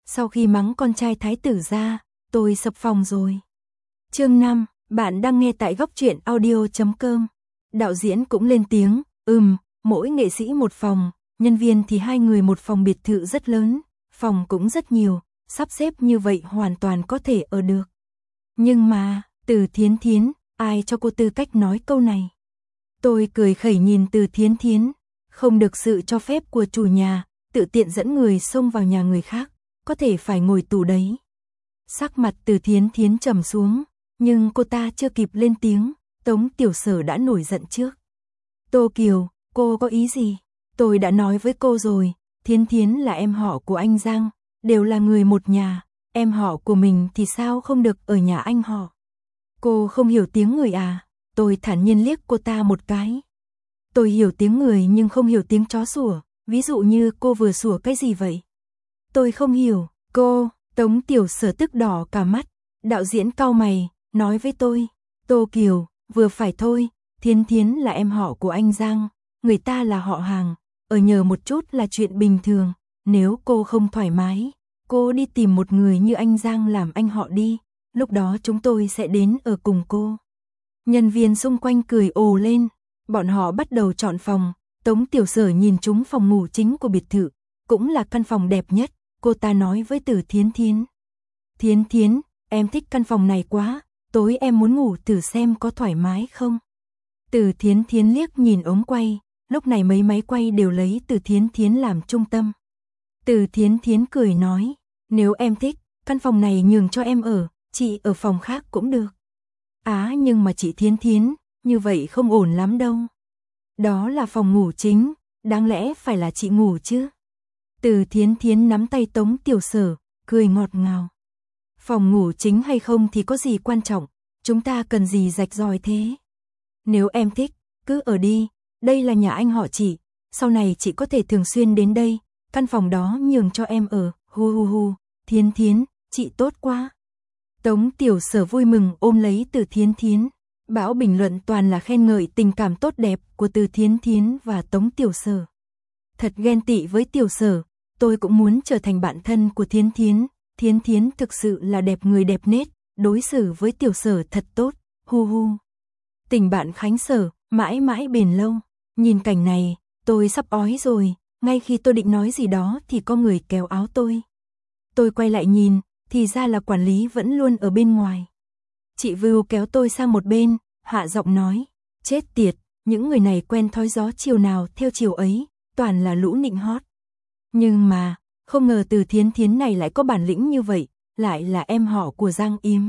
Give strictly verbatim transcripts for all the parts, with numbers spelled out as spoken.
Sau khi mắng con trai thái tử ra, tôi sập phòng rồi. Chương năm, bạn đang nghe tại góc truyện audio chấm com. Đạo diễn cũng lên tiếng, ừm, mỗi nghệ sĩ một phòng, nhân viên thì hai người một phòng biệt thự rất lớn, phòng cũng rất nhiều, sắp xếp như vậy hoàn toàn có thể ở được. Nhưng mà, Từ Thiến Thiến, ai cho cô tư cách nói câu này? Tôi cười khẩy nhìn Từ Thiến Thiến, không được sự cho phép của chủ nhà, tự tiện dẫn người xông vào nhà người khác, có thể phải ngồi tù đấy. Sắc mặt Từ Thiến Thiến trầm xuống, nhưng cô ta chưa kịp lên tiếng, Tống Tiểu Sở đã nổi giận trước. Tô Kiều, cô có ý gì? Tôi đã nói với cô rồi, Thiến Thiến là em họ của anh Giang, đều là người một nhà, em họ của mình thì sao không được ở nhà anh họ? Cô không hiểu tiếng người à? Tôi thản nhiên liếc cô ta một cái. Tôi hiểu tiếng người nhưng không hiểu tiếng chó sủa, ví dụ như cô vừa sủa cái gì vậy? Tôi không hiểu, cô, Tống Tiểu Sở tức đỏ cả mắt, đạo diễn cau mày, nói với tôi, Tô Kiều, vừa phải thôi, Thiến Thiến là em họ của anh Giang, người ta là họ hàng, ở nhờ một chút là chuyện bình thường, nếu cô không thoải mái, cô đi tìm một người như anh Giang làm anh họ đi, lúc đó chúng tôi sẽ đến ở cùng cô. Nhân viên xung quanh cười ồ lên, bọn họ bắt đầu chọn phòng, Tống Tiểu Sở nhìn trúng phòng ngủ chính của biệt thự, cũng là căn phòng đẹp nhất, cô ta nói với Từ Thiến Thiến. Thiến Thiến, em thích căn phòng này quá, tối em muốn ngủ thử xem có thoải mái không? Từ Thiến Thiến liếc nhìn ống quay, lúc này mấy máy quay đều lấy Từ Thiến Thiến làm trung tâm. Từ Thiến Thiến cười nói, nếu em thích, căn phòng này nhường cho em ở, chị ở phòng khác cũng được. Á nhưng mà chị Thiến Thiến, như vậy không ổn lắm đâu. Đó là phòng ngủ chính, đáng lẽ phải là chị ngủ chứ. Từ Thiến Thiến nắm tay Tống Tiểu Sở, cười ngọt ngào. Phòng ngủ chính hay không thì có gì quan trọng, chúng ta cần gì rạch ròi thế. Nếu em thích, cứ ở đi, đây là nhà anh họ chị, sau này chị có thể thường xuyên đến đây, căn phòng đó nhường cho em ở, hu hu hu, Thiến Thiến, chị tốt quá. Tống Tiểu Sở vui mừng ôm lấy Từ Thiến Thiến, bão bình luận toàn là khen ngợi tình cảm tốt đẹp của Từ Thiến Thiến và Tống Tiểu Sở. Thật ghen tị với Tiểu Sở, tôi cũng muốn trở thành bạn thân của Thiến Thiến, Thiến Thiến thực sự là đẹp người đẹp nết, đối xử với Tiểu Sở thật tốt, hu hu. Tình bạn Khánh Sở, mãi mãi bền lâu, nhìn cảnh này, tôi sắp ói rồi, ngay khi tôi định nói gì đó thì có người kéo áo tôi. Tôi quay lại nhìn, thì ra là quản lý vẫn luôn ở bên ngoài. Chị Vưu kéo tôi sang một bên, hạ giọng nói, chết tiệt, những người này quen thói gió chiều nào theo chiều ấy, toàn là lũ nịnh hót. Nhưng mà, không ngờ Từ Thiến Thiến này lại có bản lĩnh như vậy, lại là em họ của Giang Yếm.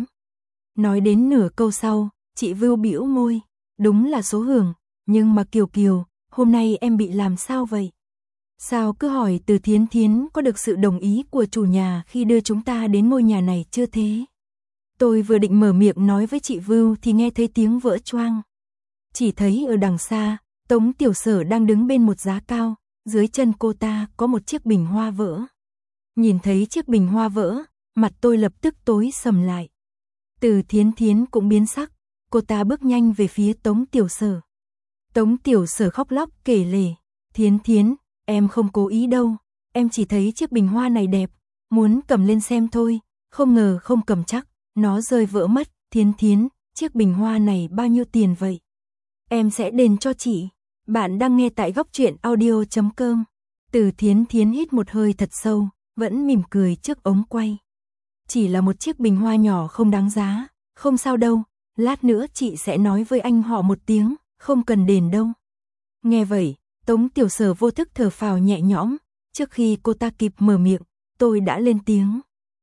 Nói đến nửa câu sau, chị Vưu bĩu môi, đúng là số hưởng, nhưng mà Kiều Kiều, hôm nay em bị làm sao vậy? Sao cứ hỏi Từ Thiến Thiến có được sự đồng ý của chủ nhà khi đưa chúng ta đến ngôi nhà này chưa thế? Tôi vừa định mở miệng nói với chị Vưu thì nghe thấy tiếng vỡ choang. Chỉ thấy ở đằng xa, Tống Tiểu Sở đang đứng bên một giá cao, dưới chân cô ta có một chiếc bình hoa vỡ. Nhìn thấy chiếc bình hoa vỡ, mặt tôi lập tức tối sầm lại. Từ Thiến Thiến cũng biến sắc, cô ta bước nhanh về phía Tống Tiểu Sở. Tống Tiểu Sở khóc lóc kể lể, Thiến Thiến, em không cố ý đâu, em chỉ thấy chiếc bình hoa này đẹp, muốn cầm lên xem thôi, không ngờ không cầm chắc, nó rơi vỡ mất, Thiến Thiến, chiếc bình hoa này bao nhiêu tiền vậy? Em sẽ đền cho chị. Bạn đang nghe tại góc truyện audio chấm com. Từ Thiến Thiến hít một hơi thật sâu, vẫn mỉm cười trước ống quay. Chỉ là một chiếc bình hoa nhỏ không đáng giá, không sao đâu, lát nữa chị sẽ nói với anh họ một tiếng, không cần đền đâu. Nghe vậy, Tống Tiểu Sở vô thức thở phào nhẹ nhõm, trước khi cô ta kịp mở miệng, tôi đã lên tiếng.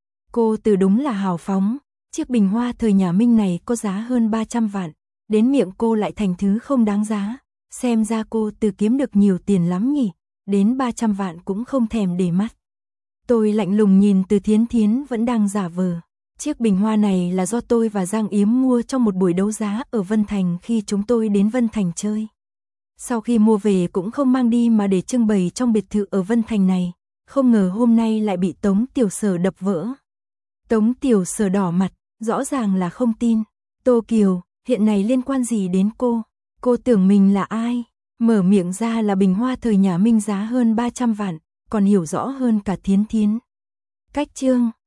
Cô Từ đúng là hào phóng, chiếc bình hoa thời nhà Minh này có giá hơn ba trăm vạn, đến miệng cô lại thành thứ không đáng giá, xem ra cô Từ kiếm được nhiều tiền lắm nhỉ, đến ba trăm vạn cũng không thèm để mắt. Tôi lạnh lùng nhìn Từ Thiến Thiến vẫn đang giả vờ. Chiếc bình hoa này là do tôi và Giang Yếm mua trong một buổi đấu giá ở Vân Thành khi chúng tôi đến Vân Thành chơi. Sau khi mua về cũng không mang đi mà để trưng bày trong biệt thự ở Vân Thành này, không ngờ hôm nay lại bị Tống Tiểu Sở đập vỡ. Tống Tiểu Sở đỏ mặt, rõ ràng là không tin. Tô Kiều, hiện này liên quan gì đến cô? Cô tưởng mình là ai? Mở miệng ra là bình hoa thời nhà Minh giá hơn ba trăm vạn, còn hiểu rõ hơn cả Thiến Thiến. Cách chương